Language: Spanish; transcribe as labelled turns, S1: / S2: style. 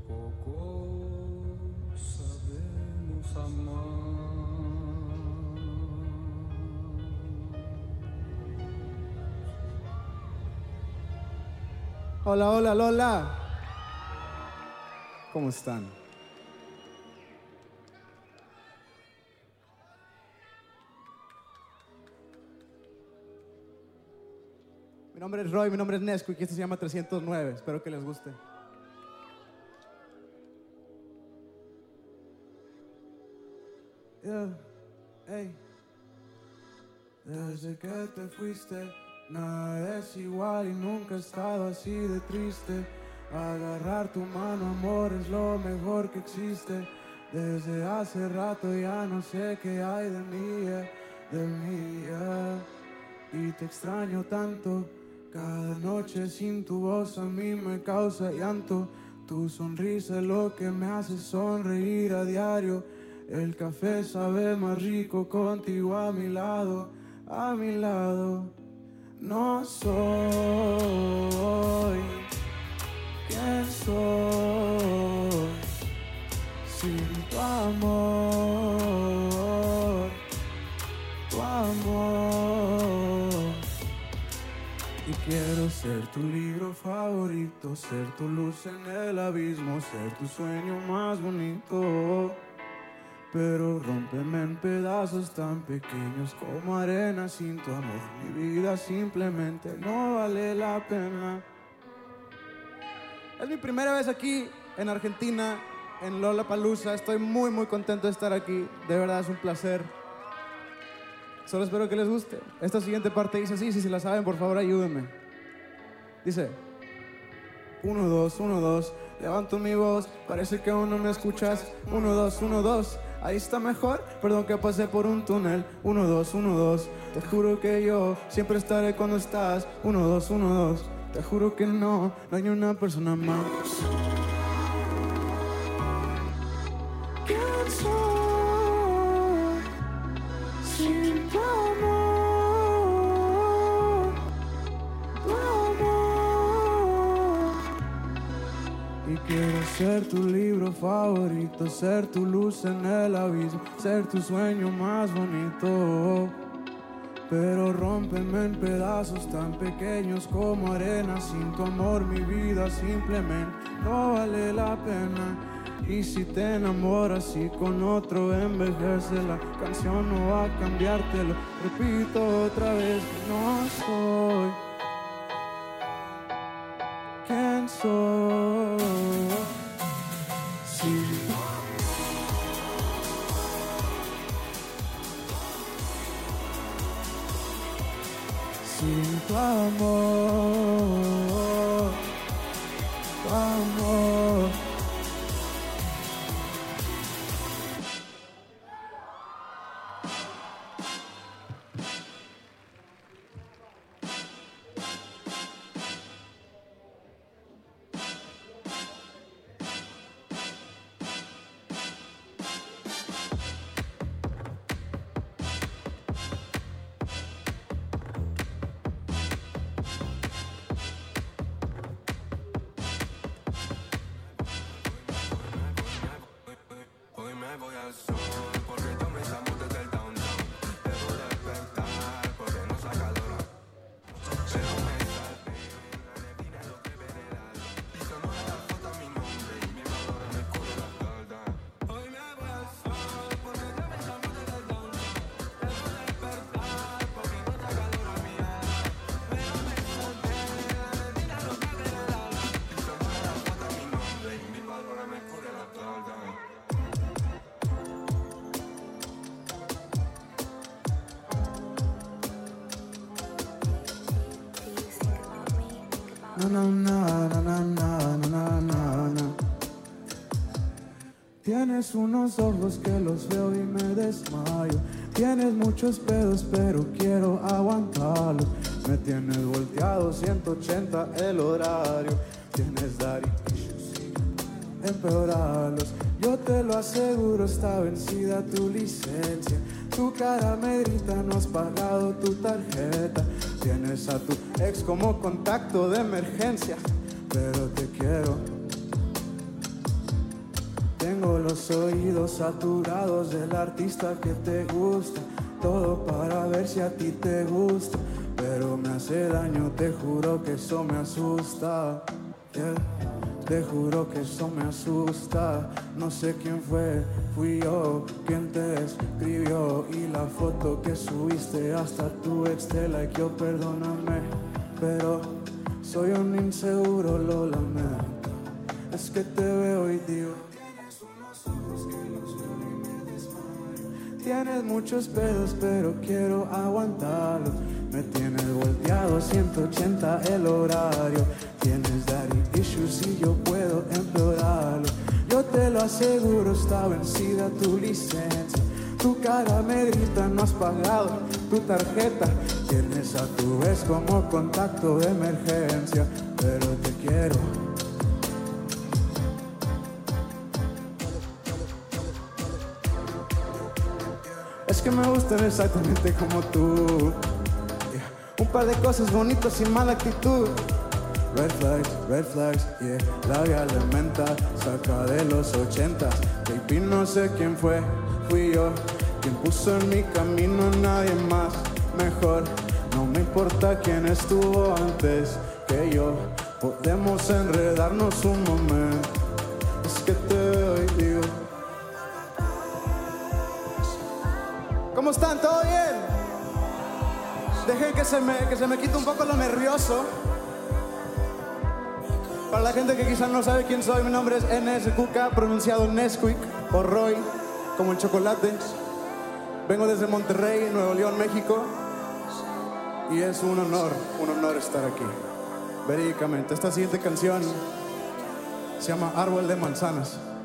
S1: Poco sabemos amar.
S2: Hola, hola, Lola. ¿Cómo están? Mi nombre es Roy, mi nombre es Nesquik y esto se llama 309. Espero que les guste. Hey. Desde que te fuiste, nada es igual y nunca he estado así de triste. Agarrar tu mano, amor, es lo mejor que existe. Desde hace rato ya no sé qué hay de mí. Y te extraño tanto. Cada noche sin tu voz a mí me causa llanto. Tu sonrisa es lo que me hace sonreír a diario. El café sabe más rico contigo a mi lado, a mi lado. No soy quien soy sin tu amor, tu amor. Y quiero ser tu libro favorito, ser tu luz en el abismo, ser tu sueño más bonito. Pero rómpeme en pedazos tan pequeños como arena sin tu amor. Mi vida simplemente no vale la pena. Es mi primera vez aquí en Argentina, en Lollapalooza. Estoy muy, muy contento de estar aquí. De verdad es un placer. Solo espero que les guste. Esta siguiente parte dice así, si se la saben, por favor, ayúdenme. Dice: 1, 2, 1, 2. Levanto mi voz, parece que aún no me escuchas. 1, 2, 1, 2. Ahí está mejor, perdón que pasé por un túnel. 1, 2, 1, 2. Te juro que yo siempre estaré cuando estás. 1, 2, 1, 2. Te juro que no hay ni una persona más. ¿Quién soy sin tu amor? Tu amor. Y quiero ser tu libro favorito, ser tu luz en el abismo, ser tu sueño más bonito. Pero rómpeme en pedazos tan pequeños como arena. Sin tu amor mi vida simplemente no vale la pena. Y si te enamoras y con otro envejece, la canción no va a cambiarte. Lo repito otra vez, no soy quien soy sin tu amor, tu amor.
S3: Hoy me voy al sol porque comenzamos desde el downtown. Debo despertar porque no saca calor. Pero me salté, la neblina lo que ve del alma. Y sonó la foto a mi nombre y mi valor me cubre la espalda. Hoy me voy al sol porque comenzamos desde el downtown. Debo despertar porque no saca calor a mi alma. Pero me salté, la neblina lo que ve del alma. Y sonó la foto a mi nombre y mi valor me cubre la espalda.
S2: Na na na na na na na na na. Tienes unos ojos que los veo y me desmayo. Tienes muchos pedos pero quiero aguantarlos. Me tienes volteado 180 el horario. Tienes daddy issues, empeorarlos. Yo te lo aseguro, está vencida tu licencia. Tu cara me grita, no has pagado tu tarjeta. Tienes a tu ex como contacto de emergencia. Pero te quiero los oídos saturados del artista que te gusta. Todo para ver si a ti te gusta, pero me hace daño, te juro que eso me asusta. Yeah. Te juro que eso me asusta. No sé quién fue, fui yo quien te escribió. Y la foto que subiste hasta tu ex te likeó. Perdóname, pero soy un inseguro, lo lamento. Es que te veo y digo, tienes unos ojos que los veo y me desmayo. Tienes muchos pedos, pero quiero aguantarlos. Me tienes volteado 180 el horario. Tienes daddy issues y yo puedo empeorarlo. Yo te lo aseguro, está vencida tu licencia. Tu cara me grita, no has pagado tu tarjeta. Tienes a tu vez como contacto de emergencia. Pero te quiero. Es que me gustan exactamente como tú. Un par de cosas bonitas sin mala actitud. Red flags, yeah. Labial de menta, saca de los 80. Baby, no sé quién fue, fui yo quien puso en mi camino, nadie más. Mejor, no me importa quién estuvo antes que yo. Podemos enredarnos un momento. Es que te veo y digo, ¿cómo están? ¿Todo bien? Dejen que se me quite un poco lo nervioso. Para la gente que quizás no sabe quién soy, mi nombre es NSQK, pronunciado Nesquik o Roy, como el chocolate. Vengo desde Monterrey, Nuevo León, México. Y es un honor estar aquí. Verídicamente. Esta siguiente canción se llama Árbol de Manzanas.